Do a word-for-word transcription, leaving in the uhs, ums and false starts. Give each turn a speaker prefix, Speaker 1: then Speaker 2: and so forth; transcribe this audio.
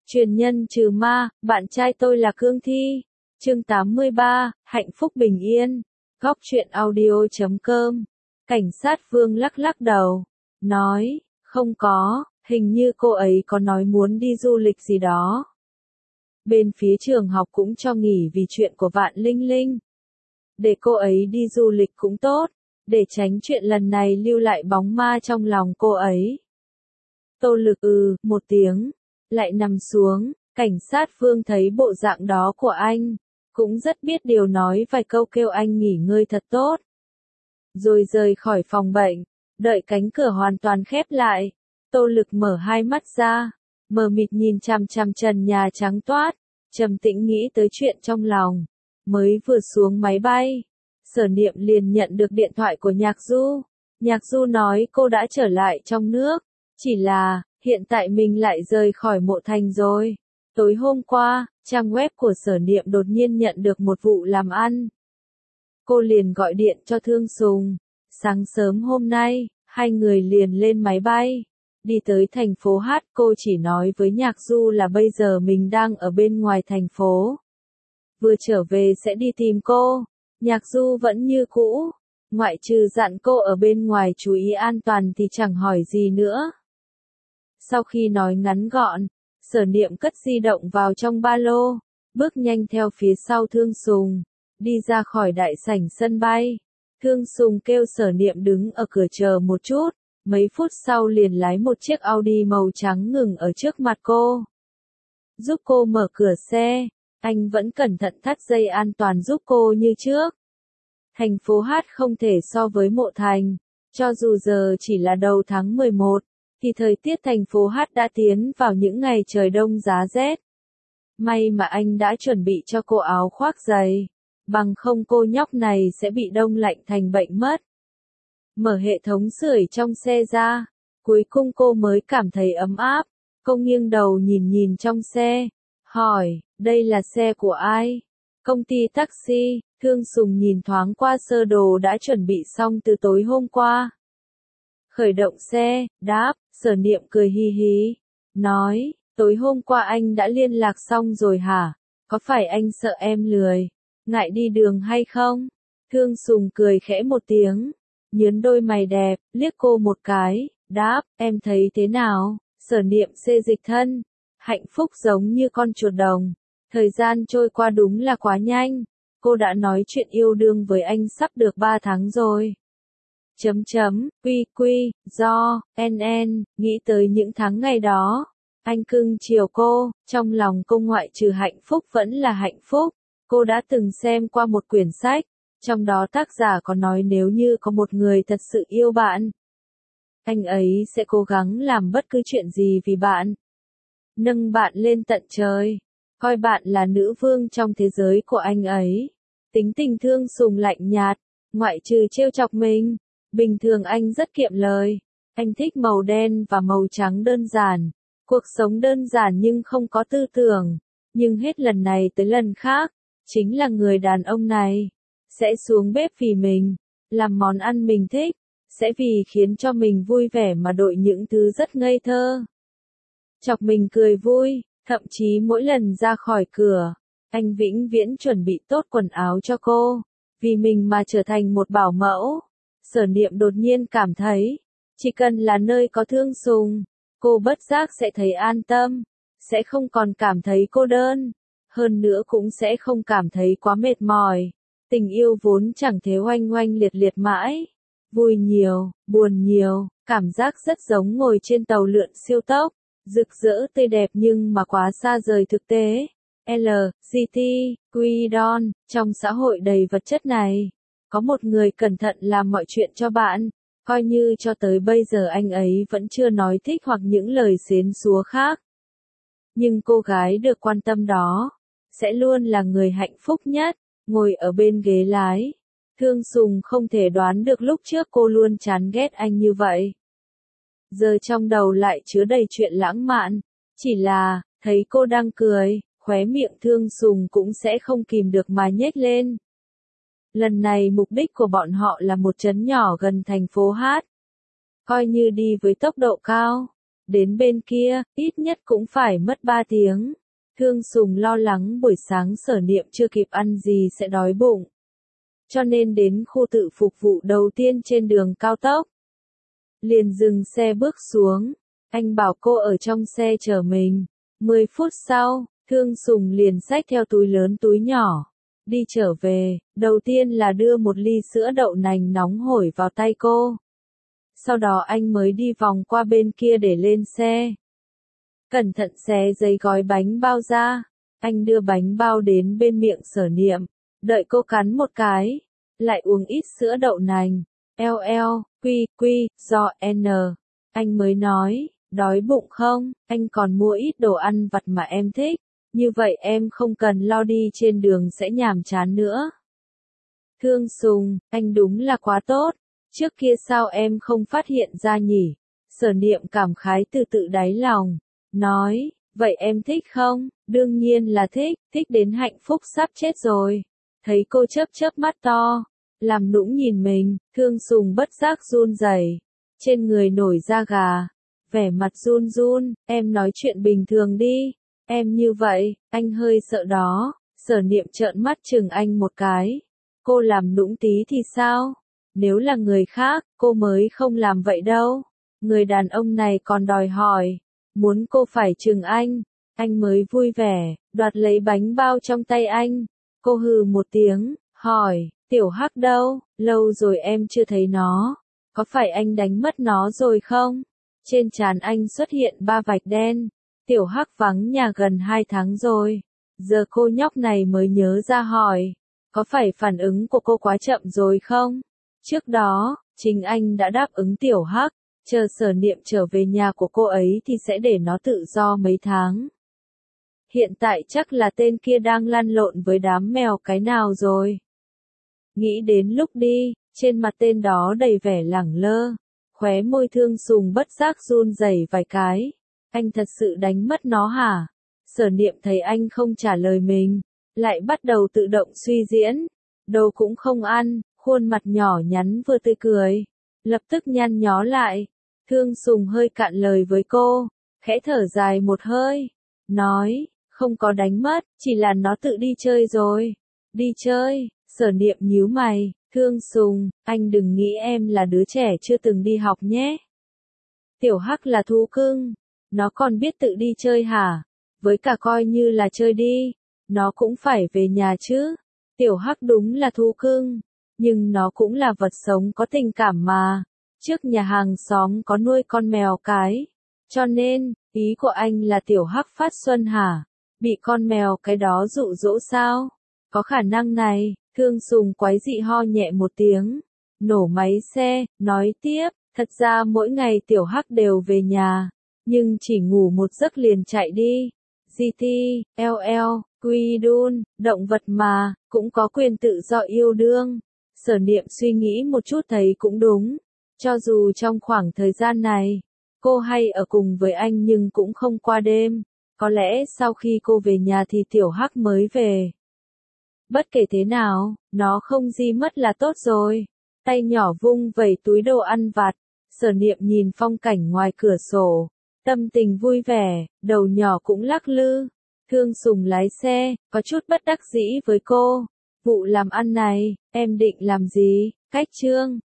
Speaker 1: Truyền nhân trừ ma, bạn trai tôi là Cương Thi. Chương tám mươi ba, hạnh phúc bình yên. Góc truyện audio chấm com. Cảnh sát Vương lắc lắc đầu, nói, không có, hình như cô ấy có nói muốn đi du lịch gì đó. Bên phía trường học cũng cho nghỉ vì chuyện của Vạn Linh Linh. Để cô ấy đi du lịch cũng tốt, để tránh chuyện lần này lưu lại bóng ma trong lòng cô ấy. Tô Lực ừ, một tiếng, lại nằm xuống, cảnh sát Vương thấy bộ dạng đó của anh, cũng rất biết điều nói vài câu kêu anh nghỉ ngơi thật tốt. Rồi rời khỏi phòng bệnh, đợi cánh cửa hoàn toàn khép lại, Tô Lực mở hai mắt ra, mờ mịt nhìn chằm chằm trần nhà trắng toát, trầm tĩnh nghĩ tới chuyện trong lòng. Mới vừa xuống máy bay, Sở Niệm liền nhận được điện thoại của Nhạc Du. Nhạc Du nói cô đã trở lại trong nước, chỉ là, hiện tại mình lại rời khỏi Mộ Thành rồi. Tối hôm qua, trang web của Sở Niệm đột nhiên nhận được một vụ làm ăn. Cô liền gọi điện cho Thương Sùng. Sáng sớm hôm nay, hai người liền lên máy bay. Đi tới thành phố Hát, cô chỉ nói với Nhạc Du là bây giờ mình đang ở bên ngoài thành phố. Vừa trở về sẽ đi tìm cô. Nhạc Du vẫn như cũ, ngoại trừ dặn cô ở bên ngoài chú ý an toàn thì chẳng hỏi gì nữa. Sau khi nói ngắn gọn, Sở Niệm cất di động vào trong ba lô, bước nhanh theo phía sau Thương Sùng, đi ra khỏi đại sảnh sân bay. Thương Sùng kêu Sở Niệm đứng ở cửa chờ một chút, mấy phút sau liền lái một chiếc Audi màu trắng ngừng ở trước mặt cô. Giúp cô mở cửa xe, anh vẫn cẩn thận thắt dây an toàn giúp cô như trước. Thành phố Hát không thể so với Mộ Thành, cho dù giờ chỉ là đầu tháng mười một, thì thời tiết thành phố Hát đã tiến vào những ngày trời đông giá rét. May mà anh đã chuẩn bị cho cô áo khoác dày, bằng không cô nhóc này sẽ bị đông lạnh thành bệnh mất. Mở hệ thống sưởi trong xe ra, cuối cùng cô mới cảm thấy ấm áp. Cô nghiêng đầu nhìn nhìn trong xe, hỏi, đây là xe của ai? Công ty taxi. Thương Sùng nhìn thoáng qua sơ đồ đã chuẩn bị xong từ tối hôm qua. Khởi động xe, đáp, Sở Niệm cười hi hí, nói, tối hôm qua anh đã liên lạc xong rồi hả? Có phải anh sợ em lười, ngại đi đường hay không? Thương Sùng cười khẽ một tiếng, nhướng đôi mày đẹp, liếc cô một cái, đáp, em thấy thế nào? Sở Niệm xê dịch thân, hạnh phúc giống như con chuột đồng. Thời gian trôi qua đúng là quá nhanh. Cô đã nói chuyện yêu đương với anh sắp được ba tháng rồi. Chấm chấm, quy quy, do, en en, nghĩ tới những tháng ngày đó. Anh cưng chiều cô, trong lòng cô ngoại trừ hạnh phúc vẫn là hạnh phúc. Cô đã từng xem qua một quyển sách, trong đó tác giả có nói nếu như có một người thật sự yêu bạn, anh ấy sẽ cố gắng làm bất cứ chuyện gì vì bạn. Nâng bạn lên tận trời, coi bạn là nữ vương trong thế giới của anh ấy. Tính tình Thương Sùng lạnh nhạt, ngoại trừ trêu chọc mình, bình thường anh rất kiệm lời. Anh thích màu đen và màu trắng đơn giản, cuộc sống đơn giản nhưng không có tư tưởng. Nhưng hết lần này tới lần khác, chính là người đàn ông này sẽ xuống bếp vì mình, làm món ăn mình thích, sẽ vì khiến cho mình vui vẻ mà đội những thứ rất ngây thơ, chọc mình cười vui. Thậm chí mỗi lần ra khỏi cửa, anh vĩnh viễn chuẩn bị tốt quần áo cho cô, vì mình mà trở thành một bảo mẫu. Sở Niệm đột nhiên cảm thấy, chỉ cần là nơi có Thương Sùng, cô bất giác sẽ thấy an tâm, sẽ không còn cảm thấy cô đơn, hơn nữa cũng sẽ không cảm thấy quá mệt mỏi. Tình yêu vốn chẳng thế oanh oanh liệt liệt mãi, vui nhiều, buồn nhiều, cảm giác rất giống ngồi trên tàu lượn siêu tốc. Rực rỡ tươi đẹp nhưng mà quá xa rời thực tế. L, giê tê, Quy Don, trong xã hội đầy vật chất này, có một người cẩn thận làm mọi chuyện cho bạn, coi như cho tới bây giờ anh ấy vẫn chưa nói thích hoặc những lời xến xúa khác. Nhưng cô gái được quan tâm đó, sẽ luôn là người hạnh phúc nhất, ngồi ở bên ghế lái. Thương Sùng không thể đoán được lúc trước cô luôn chán ghét anh như vậy. Giờ trong đầu lại chứa đầy chuyện lãng mạn, chỉ là, thấy cô đang cười, khóe miệng Thương Sùng cũng sẽ không kìm được mà nhếch lên. Lần này mục đích của bọn họ là một trấn nhỏ gần thành phố Hát. Coi như đi với tốc độ cao, đến bên kia, ít nhất cũng phải mất ba tiếng. Thương Sùng lo lắng buổi sáng Sở Niệm chưa kịp ăn gì sẽ đói bụng. Cho nên đến khu tự phục vụ đầu tiên trên đường cao tốc. Liền dừng xe bước xuống, anh bảo cô ở trong xe chờ mình. Mười phút sau, Thương Sùng liền xách theo túi lớn túi nhỏ. Đi trở về, đầu tiên là đưa một ly sữa đậu nành nóng hổi vào tay cô. Sau đó anh mới đi vòng qua bên kia để lên xe. Cẩn thận xé giấy gói bánh bao ra. Anh đưa bánh bao đến bên miệng Sở Niệm, đợi cô cắn một cái, lại uống ít sữa đậu nành. Eo eo, quy, quy, do, n. Anh mới nói, đói bụng không, anh còn mua ít đồ ăn vặt mà em thích. Như vậy em không cần lo đi trên đường sẽ nhàm chán nữa. Thương Sùng, anh đúng là quá tốt. Trước kia sao em không phát hiện ra nhỉ? Sở Niệm cảm khái từ tự đáy lòng. Nói, vậy em thích không? Đương nhiên là thích, thích đến hạnh phúc sắp chết rồi. Thấy cô chớp chớp mắt to, làm nũng nhìn mình, Thương Sùng bất giác run rẩy, trên người nổi da gà, vẻ mặt run run, em nói chuyện bình thường đi, em như vậy, anh hơi sợ đó. Sở Niệm trợn mắt chừng anh một cái, cô làm nũng tí thì sao? Nếu là người khác, cô mới không làm vậy đâu. Người đàn ông này còn đòi hỏi, muốn cô phải chừng anh, anh mới vui vẻ, đoạt lấy bánh bao trong tay anh. Cô hừ một tiếng, hỏi, Tiểu Hắc đâu, lâu rồi em chưa thấy nó, có phải anh đánh mất nó rồi không? Trên trán anh xuất hiện ba vạch đen, Tiểu Hắc vắng nhà gần hai tháng rồi. Giờ cô nhóc này mới nhớ ra hỏi, có phải phản ứng của cô quá chậm rồi không? Trước đó, chính anh đã đáp ứng Tiểu Hắc, chờ Sở Niệm trở về nhà của cô ấy thì sẽ để nó tự do mấy tháng. Hiện tại chắc là tên kia đang lăn lộn với đám mèo cái nào rồi. Nghĩ đến lúc đi, trên mặt tên đó đầy vẻ lẳng lơ, khóe môi Thương Sùng bất giác run rẩy vài cái. Anh thật sự đánh mất nó hả? Sở Niệm thấy anh không trả lời mình, lại bắt đầu tự động suy diễn. Đồ cũng không ăn, khuôn mặt nhỏ nhắn vừa tươi cười, lập tức nhăn nhó lại. Thương Sùng hơi cạn lời với cô, khẽ thở dài một hơi, nói, không có đánh mất, chỉ là nó tự đi chơi rồi. Đi chơi? Sở Niệm nhíu mày, Thương Sùng, anh đừng nghĩ em là đứa trẻ chưa từng đi học nhé. Tiểu Hắc là thú cưng, nó còn biết tự đi chơi hả? Với cả coi như là chơi đi, nó cũng phải về nhà chứ. Tiểu Hắc đúng là thú cưng, nhưng nó cũng là vật sống có tình cảm mà. Trước nhà hàng xóm có nuôi con mèo cái. Cho nên, ý của anh là Tiểu Hắc phát xuân hả? Bị con mèo cái đó dụ dỗ sao? Có khả năng này. Thương Sùng quái dị ho nhẹ một tiếng, nổ máy xe, nói tiếp, thật ra mỗi ngày Tiểu Hắc đều về nhà, nhưng chỉ ngủ một giấc liền chạy đi. giê tê, lờ lờ, quy đun, động vật mà, cũng có quyền tự do yêu đương. Sở Niệm suy nghĩ một chút thấy cũng đúng. Cho dù trong khoảng thời gian này, cô hay ở cùng với anh nhưng cũng không qua đêm. Có lẽ sau khi cô về nhà thì Tiểu Hắc mới về. Bất kể thế nào, nó không di mất là tốt rồi. Tay nhỏ vung vẩy túi đồ ăn vặt. Sở Niệm nhìn phong cảnh ngoài cửa sổ, tâm tình vui vẻ, đầu nhỏ cũng lắc lư. Thương Sùng lái xe, có chút bất đắc dĩ với cô. Vụ làm ăn này, em định làm gì? Cách chương